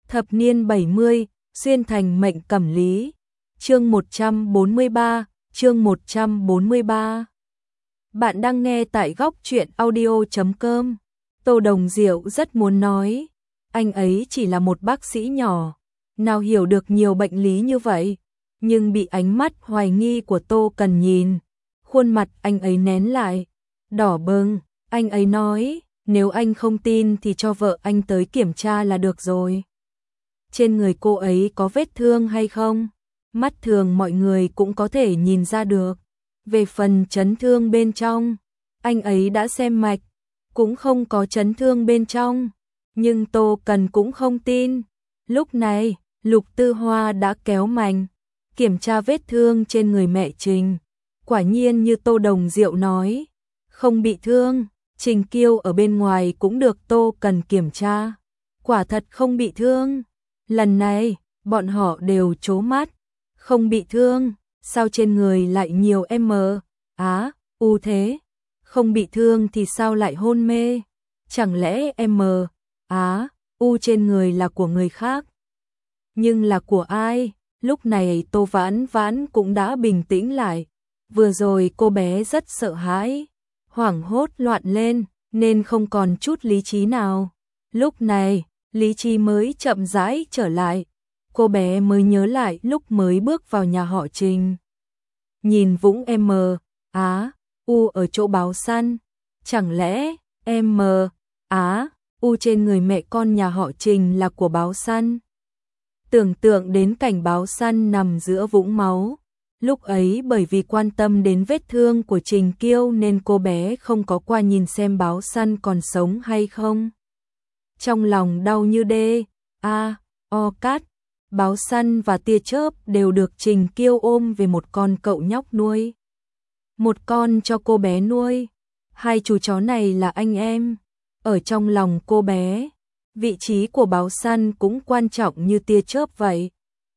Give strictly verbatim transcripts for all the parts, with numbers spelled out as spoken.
Thập niên bảy mươi, xuyên thành mệnh cẩm lý. Chương một trăm bốn mươi ba, chương một trăm bốn mươi ba. Bạn đang nghe tại góc truyện audio chấm com. Tô Đồng Diệu rất muốn nói, anh ấy chỉ là một bác sĩ nhỏ, nào hiểu được nhiều bệnh lý như vậy, nhưng bị ánh mắt hoài nghi của Tô Cần nhìn, khuôn mặt anh ấy nén lại, đỏ bừng, anh ấy nói, nếu anh không tin thì cho vợ anh tới kiểm tra là được rồi. Trên người cô ấy có vết thương hay không? Mắt thường mọi người cũng có thể nhìn ra được. Về phần chấn thương bên trong, anh ấy đã xem mạch, cũng không có chấn thương bên trong, nhưng Tô Cần cũng không tin. Lúc này, Lục Tư Hoa đã kéo mành, kiểm tra vết thương trên người mẹ Trình. Quả nhiên như Tô Đồng Diệu nói, không bị thương. Trình Kiêu ở bên ngoài cũng được Tô Cần kiểm tra, quả thật không bị thương. Lần này, bọn họ đều trố mắt, không bị thương, sao trên người lại nhiều M, á, U thế? Không bị thương thì sao lại hôn mê? Chẳng lẽ M, á, U trên người là của người khác? Nhưng là của ai? Lúc này Tô Vãn Vãn cũng đã bình tĩnh lại. Vừa rồi cô bé rất sợ hãi, hoảng hốt loạn lên, nên không còn chút lý trí nào. Lúc này, lý trí mới chậm rãi trở lại. Cô bé mới nhớ lại lúc mới bước vào nhà họ Trình. Nhìn vũng M, á, U ở chỗ báo săn. Chẳng lẽ M, á, U trên người mẹ con nhà họ Trình là của báo săn? Tưởng tượng đến cảnh báo săn nằm giữa vũng máu. Lúc ấy bởi vì quan tâm đến vết thương của Trình Kiêu nên cô bé không có qua nhìn xem báo săn còn sống hay không. Trong lòng đau như đê, a, o cát, báo săn và tia chớp đều được Trình Kiêu ôm về một con cậu nhóc nuôi. Một con cho cô bé nuôi, hai chú chó này là anh em. Ở trong lòng cô bé, vị trí của báo săn cũng quan trọng như tia chớp vậy.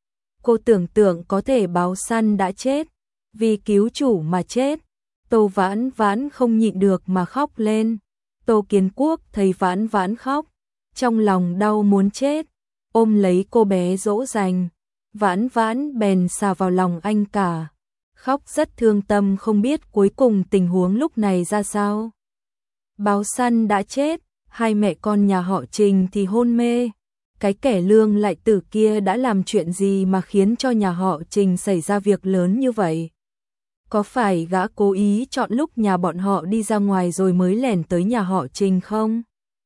Cô tưởng tượng có thể báo săn đã chết, vì cứu chủ mà chết. Tô Vãn Vãn không nhịn được mà khóc lên. Tô Kiến Quốc thấy Vãn Vãn khóc, trong lòng đau muốn chết, ôm lấy cô bé dỗ dành. Vãn Vãn bèn xà vào lòng anh cả, khóc rất thương tâm không biết cuối cùng tình huống lúc này ra sao. Báo săn đã chết, hai mẹ con nhà họ Trình thì hôn mê. Cái kẻ lương lại tử kia đã làm chuyện gì mà khiến cho nhà họ Trình xảy ra việc lớn như vậy? Có phải gã cố ý chọn lúc nhà bọn họ đi ra ngoài rồi mới lẻn tới nhà họ Trình không?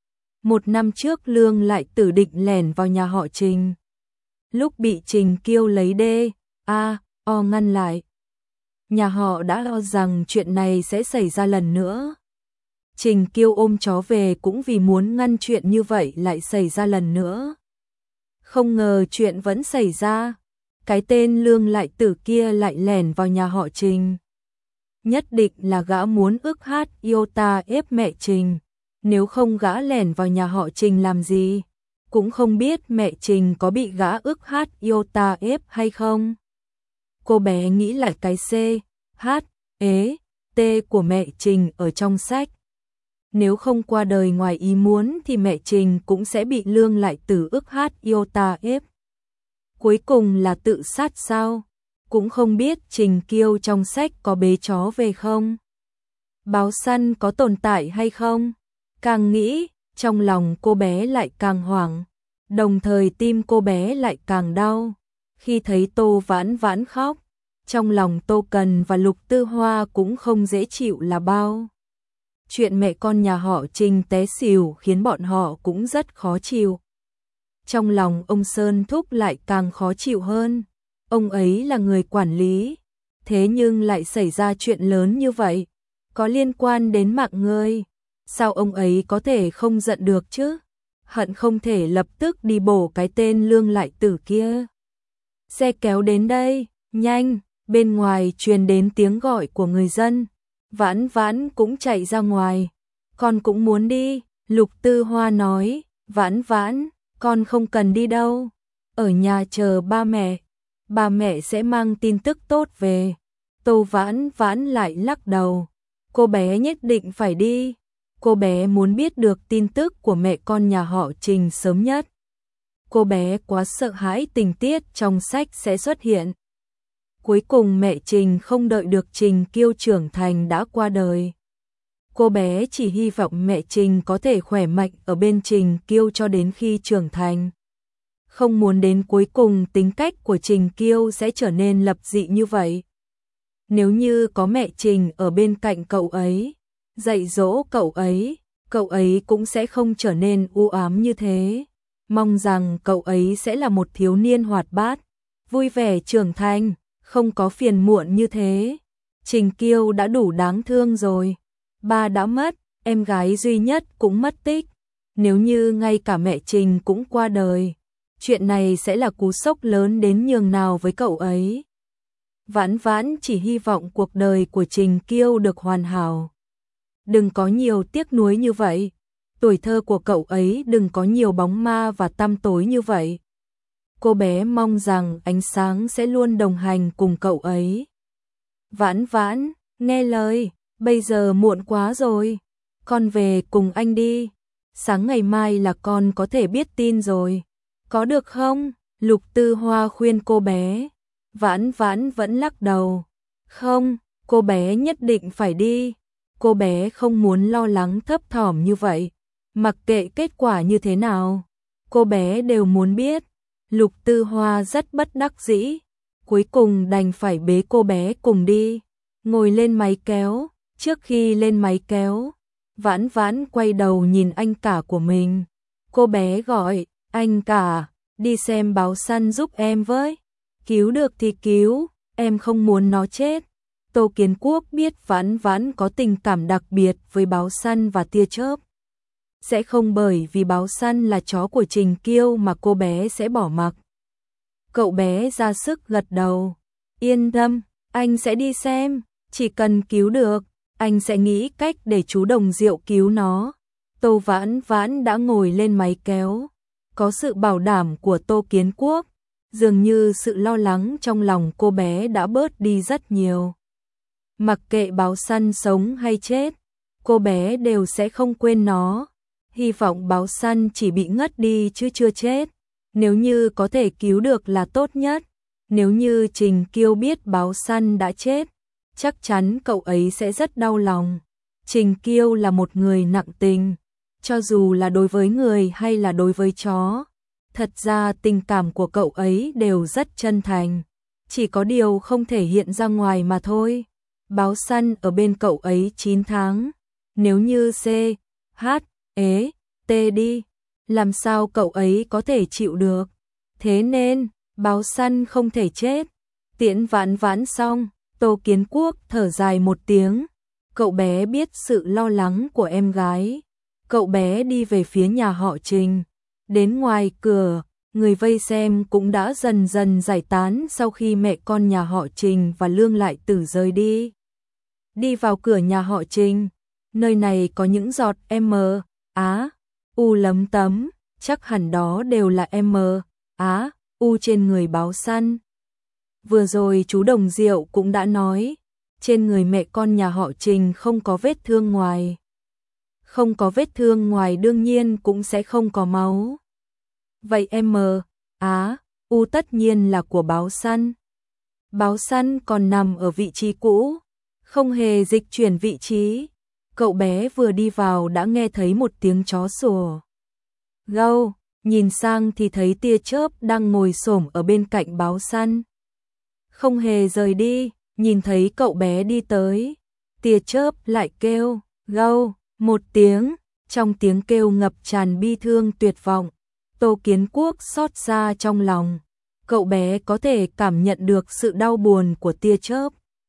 Một năm trước lương lại tử định lẻn vào nhà họ Trình. Lúc bị Trình Kiêu lấy đê, a, o ngăn lại. Nhà họ đã lo rằng chuyện này sẽ xảy ra lần nữa. Trình Kiêu ôm chó về cũng vì muốn ngăn chuyện như vậy lại xảy ra lần nữa. Không ngờ chuyện vẫn xảy ra, cái tên lương lại tử kia lại lẻn vào nhà họ Trình. Nhất định là gã muốn ức hát Iota ép mẹ Trình, nếu không gã lẻn vào nhà họ Trình làm gì, cũng không biết mẹ Trình có bị gã ức hát Iota ép hay không. Cô bé nghĩ lại cái C, H, ế, T của mẹ Trình ở trong sách. Nếu không qua đời ngoài ý muốn thì mẹ Trình cũng sẽ bị lương lại tử ức hát Iota ép. Cuối cùng là tự sát sao? Cũng không biết Trình Kiêu trong sách có bế chó về không? Báo săn có tồn tại hay không? Càng nghĩ, trong lòng cô bé lại càng hoảng, đồng thời tim cô bé lại càng đau. Khi thấy Tô Vãn Vãn khóc, trong lòng Tô Cần và Lục Tư Hoa cũng không dễ chịu là bao. Chuyện mẹ con nhà họ Trình té xỉu khiến bọn họ cũng rất khó chịu. Trong lòng ông Sơn Thúc lại càng khó chịu hơn. Ông ấy là người quản lý, thế nhưng lại xảy ra chuyện lớn như vậy, có liên quan đến mạng người. Sao ông ấy có thể không giận được chứ? Hận không thể lập tức đi bổ cái tên lương lại tử kia. Xe kéo đến đây, nhanh, bên ngoài truyền đến tiếng gọi của người dân. Vãn Vãn cũng chạy ra ngoài. Con cũng muốn đi, Lục Tư Hoa nói. Vãn Vãn, con không cần đi đâu. Ở nhà chờ ba mẹ. Ba mẹ sẽ mang tin tức tốt về. Tô Vãn Vãn lại lắc đầu. Cô bé nhất định phải đi. Cô bé muốn biết được tin tức của mẹ con nhà họ Trình sớm nhất. cô bé quá sợ hãi tình tiết trong sách sẽ xuất hiện. Cuối cùng mẹ Trình không đợi được Trình Kiêu trưởng thành đã qua đời. Cô bé chỉ hy vọng mẹ Trình có thể khỏe mạnh ở bên Trình Kiêu cho đến khi trưởng thành. Không muốn đến cuối cùng tính cách của Trình Kiêu sẽ trở nên lập dị như vậy. Nếu như có mẹ Trình ở bên cạnh cậu ấy, dạy dỗ cậu ấy, cậu ấy cũng sẽ không trở nên u ám như thế. Mong rằng cậu ấy sẽ là một thiếu niên hoạt bát, vui vẻ trưởng thành, không có phiền muộn như thế. Trình Kiêu đã đủ đáng thương rồi. Ba đã mất, em gái duy nhất cũng mất tích. Nếu như ngay cả mẹ Trình cũng qua đời, chuyện này sẽ là cú sốc lớn đến nhường nào với cậu ấy. Vãn Vãn chỉ hy vọng cuộc đời của Trình Kiêu được hoàn hảo. Đừng có nhiều tiếc nuối như vậy. Tuổi thơ của cậu ấy đừng có nhiều bóng ma và tăm tối như vậy. Cô bé mong rằng ánh sáng sẽ luôn đồng hành cùng cậu ấy. Vãn Vãn, nghe lời, bây giờ muộn quá rồi. Con về cùng anh đi. Sáng ngày mai là con có thể biết tin rồi. Có được không? Lục Tư Hoa khuyên cô bé. Vãn Vãn vẫn lắc đầu. Không, cô bé nhất định phải đi. Cô bé không muốn lo lắng thấp thỏm như vậy. Mặc kệ kết quả như thế nào, cô bé đều muốn biết. Lục Tư Hoa rất bất đắc dĩ, cuối cùng đành phải bế cô bé cùng đi. Ngồi lên máy kéo, trước khi lên máy kéo, Vãn Vãn quay đầu nhìn anh cả của mình. Cô bé gọi, anh cả, đi xem báo săn giúp em với. Cứu được thì cứu, em không muốn nó chết. Tô Kiến Quốc biết Vãn Vãn có tình cảm đặc biệt với báo săn và tia chớp. Sẽ không bởi vì báo săn là chó của Trình Kiêu mà cô bé sẽ bỏ mặc. Cậu bé ra sức gật đầu. Yên tâm, anh sẽ đi xem, chỉ cần cứu được, anh sẽ nghĩ cách để chú Đồng Diệu cứu nó. Tô Vãn Vãn đã ngồi lên máy kéo. Có sự bảo đảm của Tô Kiến Quốc, dường như sự lo lắng trong lòng cô bé đã bớt đi rất nhiều. Mặc kệ báo săn sống hay chết, cô bé đều sẽ không quên nó. Hy vọng báo săn chỉ bị ngất đi chứ chưa chết. Nếu như có thể cứu được là tốt nhất. Nếu như Trình Kiêu biết báo săn đã chết, chắc chắn cậu ấy sẽ rất đau lòng. Trình Kiêu là một người nặng tình, cho dù là đối với người hay là đối với chó. Thật ra tình cảm của cậu ấy đều rất chân thành, chỉ có điều không thể hiện ra ngoài mà thôi. Báo săn ở bên cậu ấy chín tháng, nếu như C, H, E, T đi, làm sao cậu ấy có thể chịu được. Thế nên, báo săn không thể chết. Tiễn Vãn Vãn xong, Tô Kiến Quốc thở dài một tiếng. Cậu bé biết sự lo lắng của em gái. Cậu bé đi về phía nhà họ Trình. Đến ngoài cửa, người vây xem cũng đã dần dần giải tán sau khi mẹ con nhà họ Trình và Lương Lại Tử rời đi. Đi vào cửa nhà họ Trình, nơi này có những giọt M, Á, U lấm tấm, chắc hẳn đó đều là M, Á, U trên người báo săn. Vừa rồi chú Đồng Diệu cũng đã nói, trên người mẹ con nhà họ Trình không có vết thương ngoài. Không có vết thương ngoài đương nhiên cũng sẽ không có máu. Vậy M, Á, U tất nhiên là của báo săn. Báo săn còn nằm ở vị trí cũ, không hề dịch chuyển vị trí. Cậu bé vừa đi vào đã nghe thấy một tiếng chó sủa. Gâu, nhìn sang thì thấy tia chớp đang ngồi xổm ở bên cạnh báo săn. Không hề rời đi, nhìn thấy cậu bé đi tới. Tia chớp lại kêu, gâu, một tiếng, trong tiếng kêu ngập tràn bi thương tuyệt vọng. Tô Kiến Quốc xót xa trong lòng. Cậu bé có thể cảm nhận được sự đau buồn của tia chớp.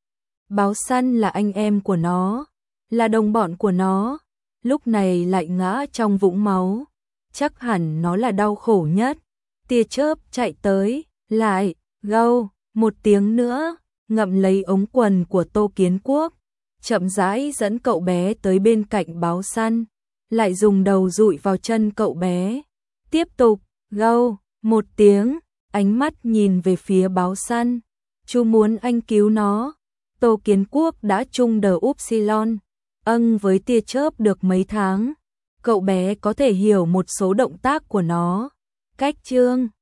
Báo săn là anh em của nó, là đồng bọn của nó, lúc này lại ngã trong vũng máu. Chắc hẳn nó là đau khổ nhất. Tia chớp chạy tới, lại, gâu, một tiếng nữa, ngậm lấy ống quần của Tô Kiến Quốc, chậm rãi dẫn cậu bé tới bên cạnh báo săn, lại dùng đầu dụi vào chân cậu bé. Tiếp tục, gâu, một tiếng, ánh mắt nhìn về phía báo săn. Chú muốn anh cứu nó. Tô Kiến Quốc đã chung đờ upsilon, âng với tia chớp được mấy tháng. Cậu bé có thể hiểu một số động tác của nó. Cách chương